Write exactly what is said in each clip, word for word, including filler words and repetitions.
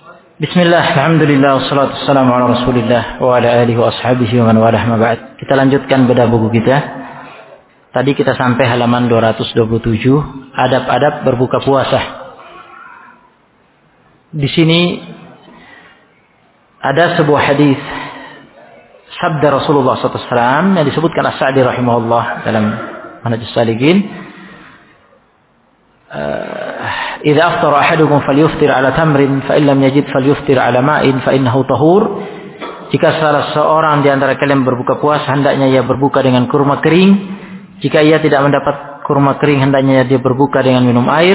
Bismillah, alhamdulillah, wassalatu wassalamu ala rasulillah wa ala alihi wa ashabihi wa man walah ma ba'd. Kita lanjutkan bedah buku kita. Tadi kita sampai halaman dua ratus dua puluh tujuh, adab-adab berbuka puasa. Di sini ada sebuah hadis sabda Rasulullah sallallahu alaihi wasallam yang disebutkan As-Sa'di rahimahullah dalam Manhajus Salikin. Idza aftara ahadukum falyuftir ala tamrin fa in lam yajid falyuftir ala ma'in fa innahu tahur. Jika salah seorang di antara kalian berbuka puasa, hendaknya ia berbuka dengan kurma kering. Jika ia tidak mendapat kurma kering, hendaknya dia berbuka dengan minum air.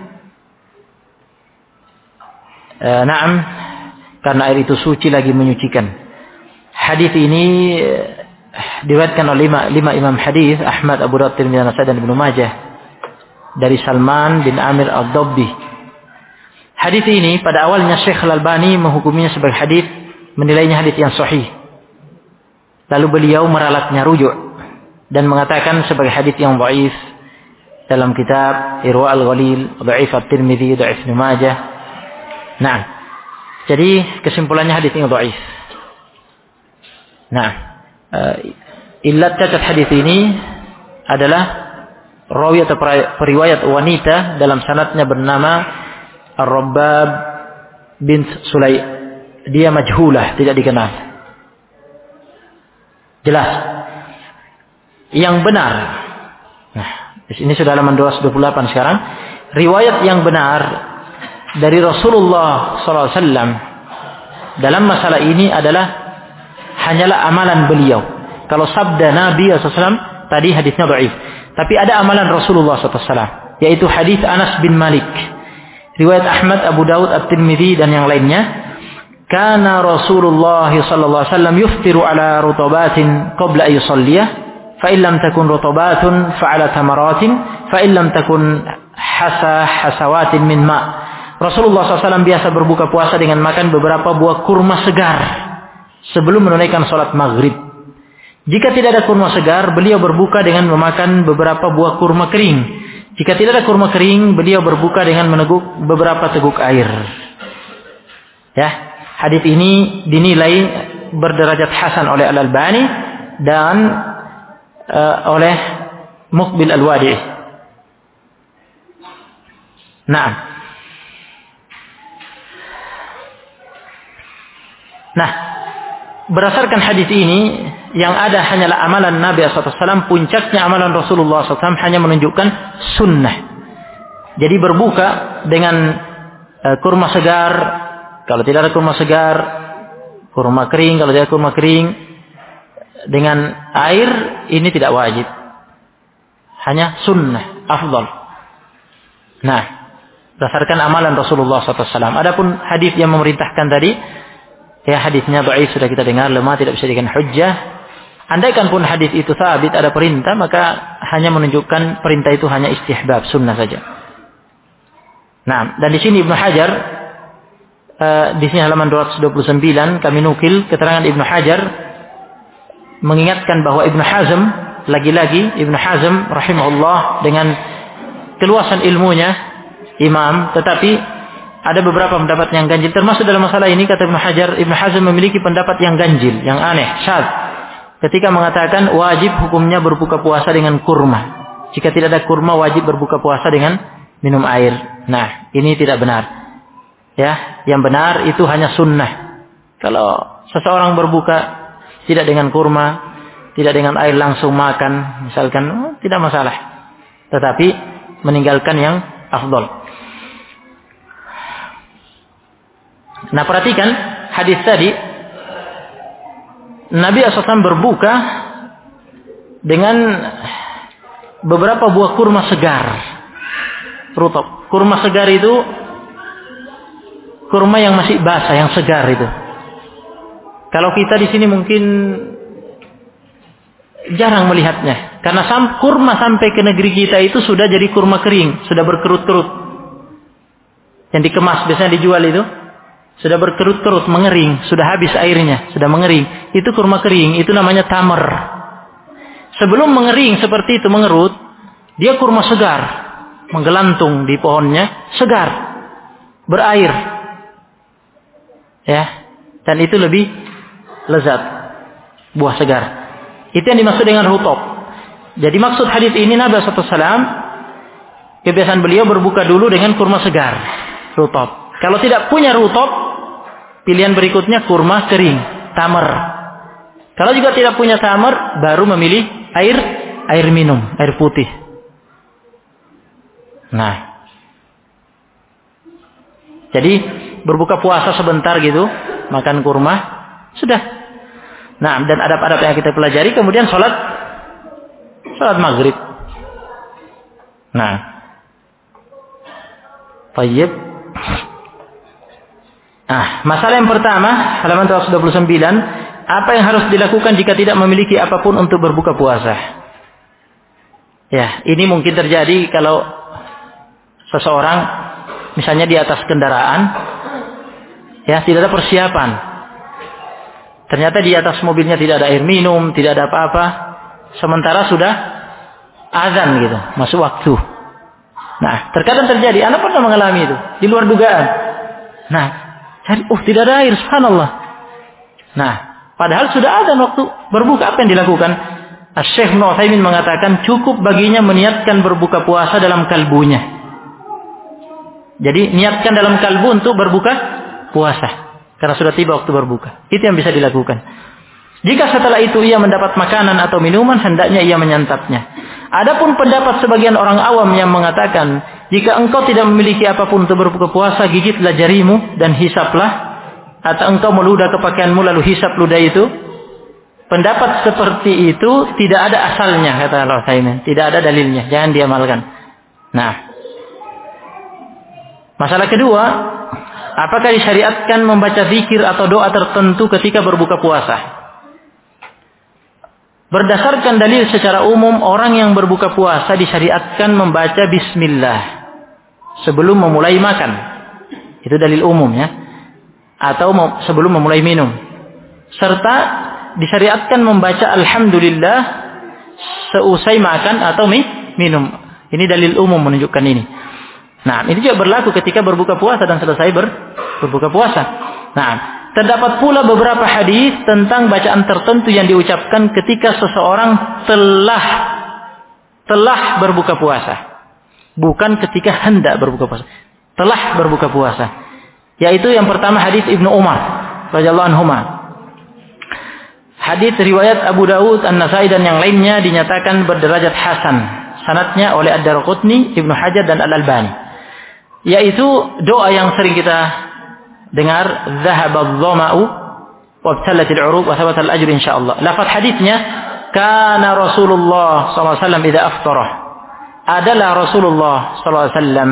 E, Naam, karena air itu suci lagi menyucikan. Hadis ini diriwayatkan oleh lima, lima imam hadis, Ahmad, Abu Dawud, Tirmidzi, Nasai dan Ibnu Majah, dari Salman bin Amir Ad-Dabbi. Hadis ini pada awalnya Syekh Al-Albani menghukuminya sebagai hadis, menilainya hadis yang sahih. Lalu beliau meralatnya rujuk dan mengatakan sebagai hadis yang dhaif dalam kitab Irwa Al-Ghalil, dhaif At-Tirmidzi, dhaif Ibnu Majah. Nah, jadi kesimpulannya hadis ini dhaif. Nah, uh, illat cacat hadis ini adalah rawi atau periwayat wanita dalam sanadnya bernama Ar-Rabbab bint Sulay. Dia majhulah, tidak dikenal. Jelas. Yang benar. Nah, di sini sudah halaman dua ratus dua puluh delapan sekarang. Riwayat yang benar dari Rasulullah sallallahu alaihi wasallam dalam masalah ini adalah hanyalah amalan beliau. Kalau sabda Nabi sallallahu alaihi wasallam tadi hadisnya dhaif. Tapi ada amalan Rasulullah sallallahu alaihi wasallam, yaitu hadis Anas bin Malik, riwayat Ahmad, Abu Dawud, At-Tirmidzi dan yang lainnya. Kana Rasulullah sallallahu alaihi wasallam yuftiru ala rutabatin qabla an yusalliyah, fa in lam takun rutabatun fa ala tamaratin, fa in lam takun hasa hasawatin min ma. Rasulullah sallallahu alaihi wasallam biasa berbuka puasa dengan makan beberapa buah kurma segar sebelum menunaikan salat maghrib. Jika tidak ada kurma segar, beliau berbuka dengan memakan beberapa buah kurma kering. Jika tidak ada kurma kering, beliau berbuka dengan meneguk beberapa teguk air. Ya, hadis ini dinilai berderajat hasan oleh Al-Albani dan uh, oleh Muqbil Al-Wadi'. Nah. Nah, berdasarkan hadis ini, yang ada hanyalah amalan Nabi sallallahu alaihi wasallam, puncaknya amalan Rasulullah sallallahu alaihi wasallam hanya menunjukkan sunnah. Jadi berbuka dengan uh, kurma segar, kalau tidak ada kurma segar, kurma kering, kalau tidak ada kurma kering, dengan air, ini tidak wajib. Hanya sunnah, afdal. Nah, berdasarkan amalan Rasulullah sallallahu alaihi wasallam. Adapun hadis yang memerintahkan tadi, ya hadisnya dhaif, sudah kita dengar, lemah, tidak bisa dijadikan hujjah. Andaikan pun hadis itu sabit, ada perintah, maka hanya menunjukkan perintah itu hanya istihbab, sunnah saja. Nah, dan di sini Ibnu Hajar, uh, di sini halaman dua ratus dua puluh sembilan, kami nukil keterangan Ibnu Hajar mengingatkan bahwa Ibnu Hazm, lagi-lagi Ibnu Hazm rahimahullah dengan keluasan ilmunya, imam, tetapi ada beberapa pendapat yang ganjil. Termasuk dalam masalah ini, kata Ibnu Hajar, Ibnu Hazm memiliki pendapat yang ganjil, yang aneh, syadz. Ketika mengatakan wajib hukumnya berbuka puasa dengan kurma. Jika tidak ada kurma, wajib berbuka puasa dengan minum air. Nah, ini tidak benar. Ya, yang benar itu hanya sunnah. Kalau seseorang berbuka tidak dengan kurma, tidak dengan air, langsung makan, misalkan, oh, tidak masalah. Tetapi meninggalkan yang afdal. Nah, perhatikan hadis tadi. Nabi sallallahu alaihi wasallam berbuka dengan beberapa buah kurma segar. Rutab. Kurma segar itu kurma yang masih basah, yang segar itu. Kalau kita di sini mungkin jarang melihatnya, karena sam, kurma sampai ke negeri kita itu sudah jadi kurma kering, sudah berkerut-kerut. Yang dikemas biasanya dijual itu sudah berkerut-kerut, mengering, sudah habis airnya, sudah mengering. Itu kurma kering, itu namanya tamar. Sebelum mengering seperti itu, mengerut, dia kurma segar, menggelantung di pohonnya, segar, berair. Ya, dan itu lebih lezat, buah segar. Itu yang dimaksud dengan rutop. Jadi maksud hadis ini Nabi shallallahu alaihi wasallam kebiasaan beliau berbuka dulu dengan kurma segar, rutop. Kalau tidak punya rutop, pilihan berikutnya kurma kering, tamar. Kalau juga tidak punya tamar, baru memilih air air minum, air putih. Nah, jadi berbuka puasa sebentar gitu, makan kurma, sudah. Nah, dan adab-adab yang kita pelajari, kemudian sholat, sholat maghrib. Nah, tayyib. Nah, masalah yang pertama, halaman seratus dua puluh sembilan, apa yang harus dilakukan jika tidak memiliki apapun untuk berbuka puasa? Ya, ini mungkin terjadi kalau seseorang misalnya di atas kendaraan, ya tidak ada persiapan. Ternyata di atas mobilnya tidak ada air minum, tidak ada apa-apa. Sementara sudah azan gitu, masuk waktu. Nah, terkadang terjadi, Anda pernah mengalami itu, di luar dugaan. Nah, cari, oh tidak ada air, subhanallah. Nah, padahal sudah azan waktu berbuka, apa yang dilakukan? Syekh Ibnu Utsaimin mengatakan cukup baginya meniatkan berbuka puasa dalam kalbunya. Jadi niatkan dalam kalbu untuk berbuka puasa. Karena sudah tiba waktu berbuka. Itu yang bisa dilakukan. Jika setelah itu ia mendapat makanan atau minuman, hendaknya ia menyantapnya. Adapun pendapat sebagian orang awam yang mengatakan, jika engkau tidak memiliki apapun untuk berbuka puasa, gigitlah jarimu dan hisaplah. Atau engkau meludah ke pakaianmu lalu hisap ludah itu. Pendapat seperti itu tidak ada asalnya, kata Al-Utsaimin. Tidak ada dalilnya. Jangan diamalkan. Nah, masalah kedua, apakah disyariatkan membaca zikir atau doa tertentu ketika berbuka puasa? Berdasarkan dalil secara umum, orang yang berbuka puasa disyariatkan membaca bismillah sebelum memulai makan. Itu dalil umum ya. Atau sebelum memulai minum. Serta disyariatkan membaca alhamdulillah seusai makan atau minum. Ini dalil umum menunjukkan ini. Nah, ini juga berlaku ketika berbuka puasa dan selesai ber, berbuka puasa. Nah, terdapat pula beberapa hadis tentang bacaan tertentu yang diucapkan ketika seseorang telah telah berbuka puasa. Bukan ketika hendak berbuka puasa. Telah berbuka puasa. Yaitu yang pertama hadis Ibnu Umar radhiyallahu anhuma. Hadis riwayat Abu Dawud, An-Nasai dan yang lainnya dinyatakan berderajat hasan. Sanadnya oleh Ad-Darqutni, Ibnu Hajar dan Al-Albani. Yaitu doa yang sering kita dengar, zahabadh dhama'u wabtallatil 'uruq wa thabatal ajr insyaallah. Lafaz hadisnya, kana Rasulullah sallallahu alaihi wasallam idza aftara. Adalah Rasulullah sallallahu alaihi wasallam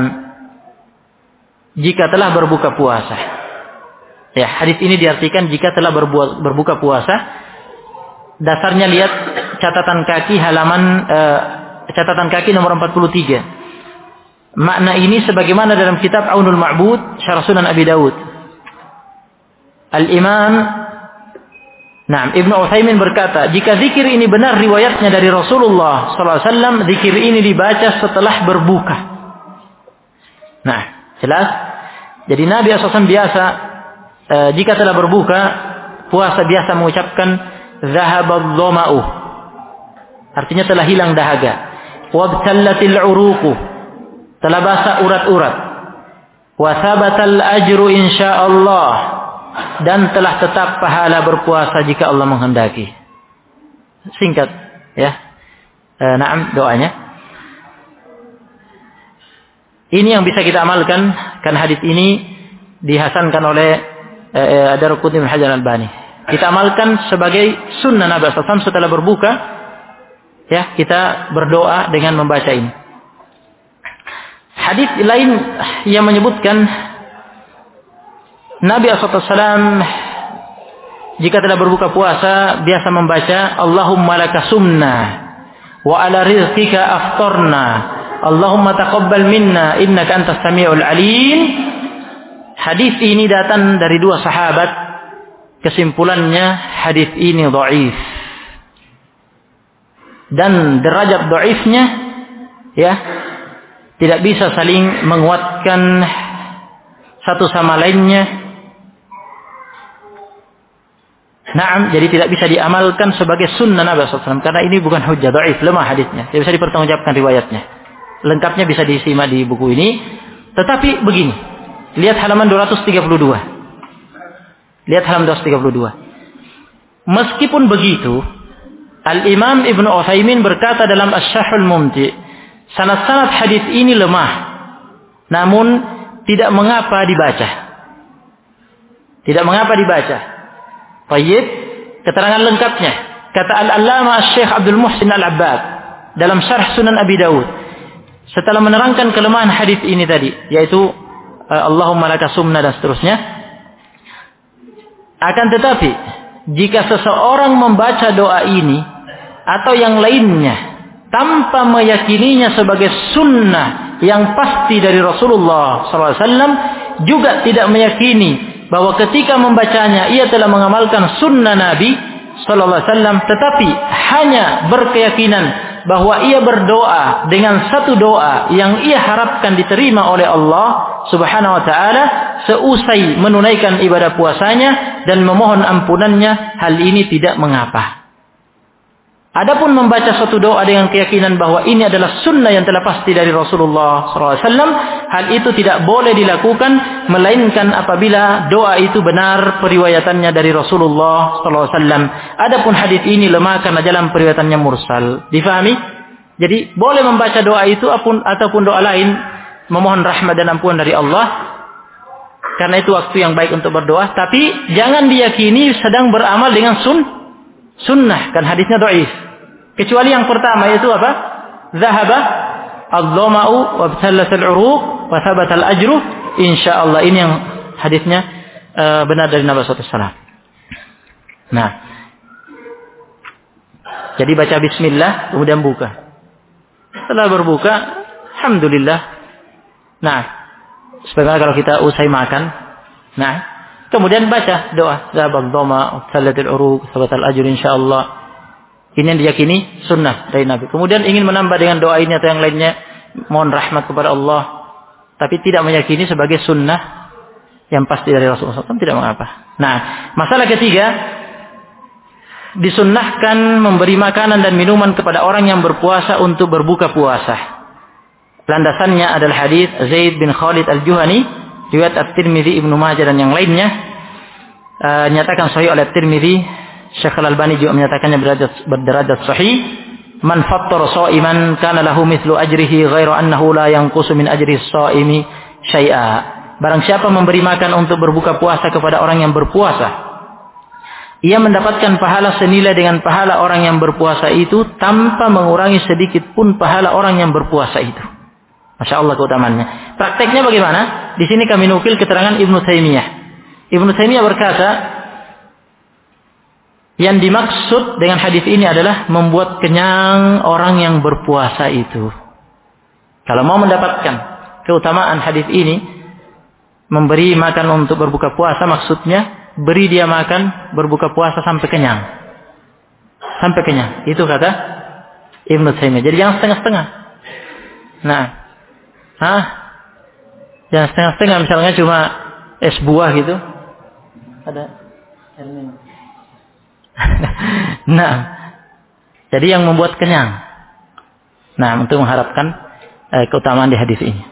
jika telah berbuka puasa. Ya, hadis ini diartikan jika telah berbuka, berbuka puasa. Dasarnya lihat catatan kaki halaman eh, catatan kaki nomor empat puluh tiga. Makna ini sebagaimana dalam kitab Aunul Ma'bud Syarh Sunan Abi Dawud. Al-Imam Nah, Ibnu Utsaimin berkata, jika zikir ini benar riwayatnya dari Rasulullah sallallahu alaihi wasallam, zikir ini dibaca setelah berbuka. Nah, jelas? Jadi Nabi sallallahu alaihi wasallam biasa e, jika telah berbuka puasa biasa mengucapkan zahabadh dhama'u. Artinya telah hilang dahaga. Wabtallatil 'uruqu. Telah basah urat-urat. Wa thabatal ajru insyaallah. Dan telah tetap pahala berpuasa jika Allah menghendaki. Singkat ya. E, naam doanya. Ini yang bisa kita amalkan, kan hadis ini dihasankan oleh eh, Ad-Darqutni bin Hajar Al-Albani. Kita amalkan sebagai sunnah Nabi sallallahu alaihi wasallam setelah berbuka, ya kita berdoa dengan membaca ini. Hadis lain yang menyebutkan Nabi sallallahu alaihi wasallam jika telah berbuka puasa biasa membaca Allahumma laka sumna wa ala rizqika aftarna. Allahumma taqabbal minna innaka antas samiul alim. Hadis ini datang dari dua sahabat. Kesimpulannya hadis ini dhaif. Dan derajat dhaifnya ya tidak bisa saling menguatkan satu sama lainnya. Naam, jadi tidak bisa diamalkan sebagai sunnah Nabi sallallahu alaihi wasallam karena ini bukan hujjah, dhaif, lemah hadisnya. Tidak bisa dipertanggungjawabkan riwayatnya. Lengkapnya bisa disimak di buku ini. Tetapi begini, lihat halaman dua ratus tiga puluh dua. Lihat halaman dua ratus tiga puluh dua. Meskipun begitu, Al-Imam Ibnu Utsaimin berkata dalam Asy-Syarhul Mumti', sanad-sanad hadis ini lemah, namun tidak mengapa dibaca. Tidak mengapa dibaca. Baik, keterangan lengkapnya. Kata Al-Allamah Syekh Abdul Muhsin Al-Abbad dalam Syarh Sunan Abi Dawud, setelah menerangkan kelemahan hadis ini tadi, yaitu Allahumma laka sumna dan seterusnya. Akan tetapi, jika seseorang membaca doa ini atau yang lainnya tanpa meyakininya sebagai sunnah yang pasti dari Rasulullah sallallahu alaihi wasallam, juga tidak meyakini bahwa ketika membacanya ia telah mengamalkan sunnah Nabi sallallahu alaihi wasallam, tetapi hanya berkeyakinan bahwa ia berdoa dengan satu doa yang ia harapkan diterima oleh Allah Subhanahu wa taala seusai menunaikan ibadah puasanya dan memohon ampunannya, hal ini tidak mengapa. Adapun membaca suatu doa dengan keyakinan bahwa ini adalah sunnah yang telah pasti dari Rasulullah sallallahu alaihi wasallam, hal itu tidak boleh dilakukan melainkan apabila doa itu benar periwayatannya dari Rasulullah sallallahu alaihi wasallam. Adapun hadis ini lemah karena jalan periwayatannya mursal. Difahami? Jadi boleh membaca doa itu ataupun doa lain memohon rahmat dan ampunan dari Allah, karena itu waktu yang baik untuk berdoa, tapi jangan diyakini sedang beramal dengan sun sunnah, kan hadisnya dhaif. Kecuali yang pertama yaitu apa? Zahaba adh-dhama'u wa btalat al-'uruq wa thabata al-ajru insyaallah. Ini yang hadisnya uh, benar dari Nabi sallallahu alaihi wasallam. Nah, jadi baca bismillah kemudian buka. Setelah berbuka, alhamdulillah. Nah, sebagaimana kalau kita usai makan, nah, kemudian baca doa zabal dhama salatul uruq sabatal ajr insyaallah. Ini yang diyakini sunnah dari Nabi. Kemudian ingin menambah dengan doa ini atau yang lainnya, mohon rahmat kepada Allah, tapi tidak meyakini sebagai sunnah yang pasti dari Rasulullah sallallahu alaihi wasallam, tidak mengapa. Nah, masalah ketiga, disunnahkan memberi makanan dan minuman kepada orang yang berpuasa untuk berbuka puasa. Landasannya adalah hadis Zaid bin Khalid Al-Juhani, riwayat At-Tirmidzi, Ibnu Majah dan yang lainnya. Uh, nyatakan sahih oleh At-Tirmidzi. Syekh Al-Albani juga menyatakannya berderajat, berderajat sahih. Man fattara sha'iman kana lahu mithlu ajrihi ghairu annahu la yanqusu min ajri shaimi syai'a. Barang siapa memberi makan untuk berbuka puasa kepada orang yang berpuasa, ia mendapatkan pahala senilai dengan pahala orang yang berpuasa itu tanpa mengurangi sedikit pun pahala orang yang berpuasa itu. Masya Allah keutamaannya. Prakteknya bagaimana? Di sini kami nukil keterangan Ibnu Taimiyah. Ibnu Taimiyah berkata, yang dimaksud dengan hadis ini adalah membuat kenyang orang yang berpuasa itu. Kalau mau mendapatkan keutamaan hadis ini, memberi makan untuk berbuka puasa, maksudnya beri dia makan berbuka puasa sampai kenyang. Sampai kenyang. Itu kata Ibnu Taimiyah. Jadi jangan setengah-setengah. Nah, hah? Jangan setengah-setengah, misalnya cuma es buah gitu. Ada air minum. Nah, jadi yang membuat kenyang. Nah, untuk mengharapkan eh, keutamaan di hadis ini.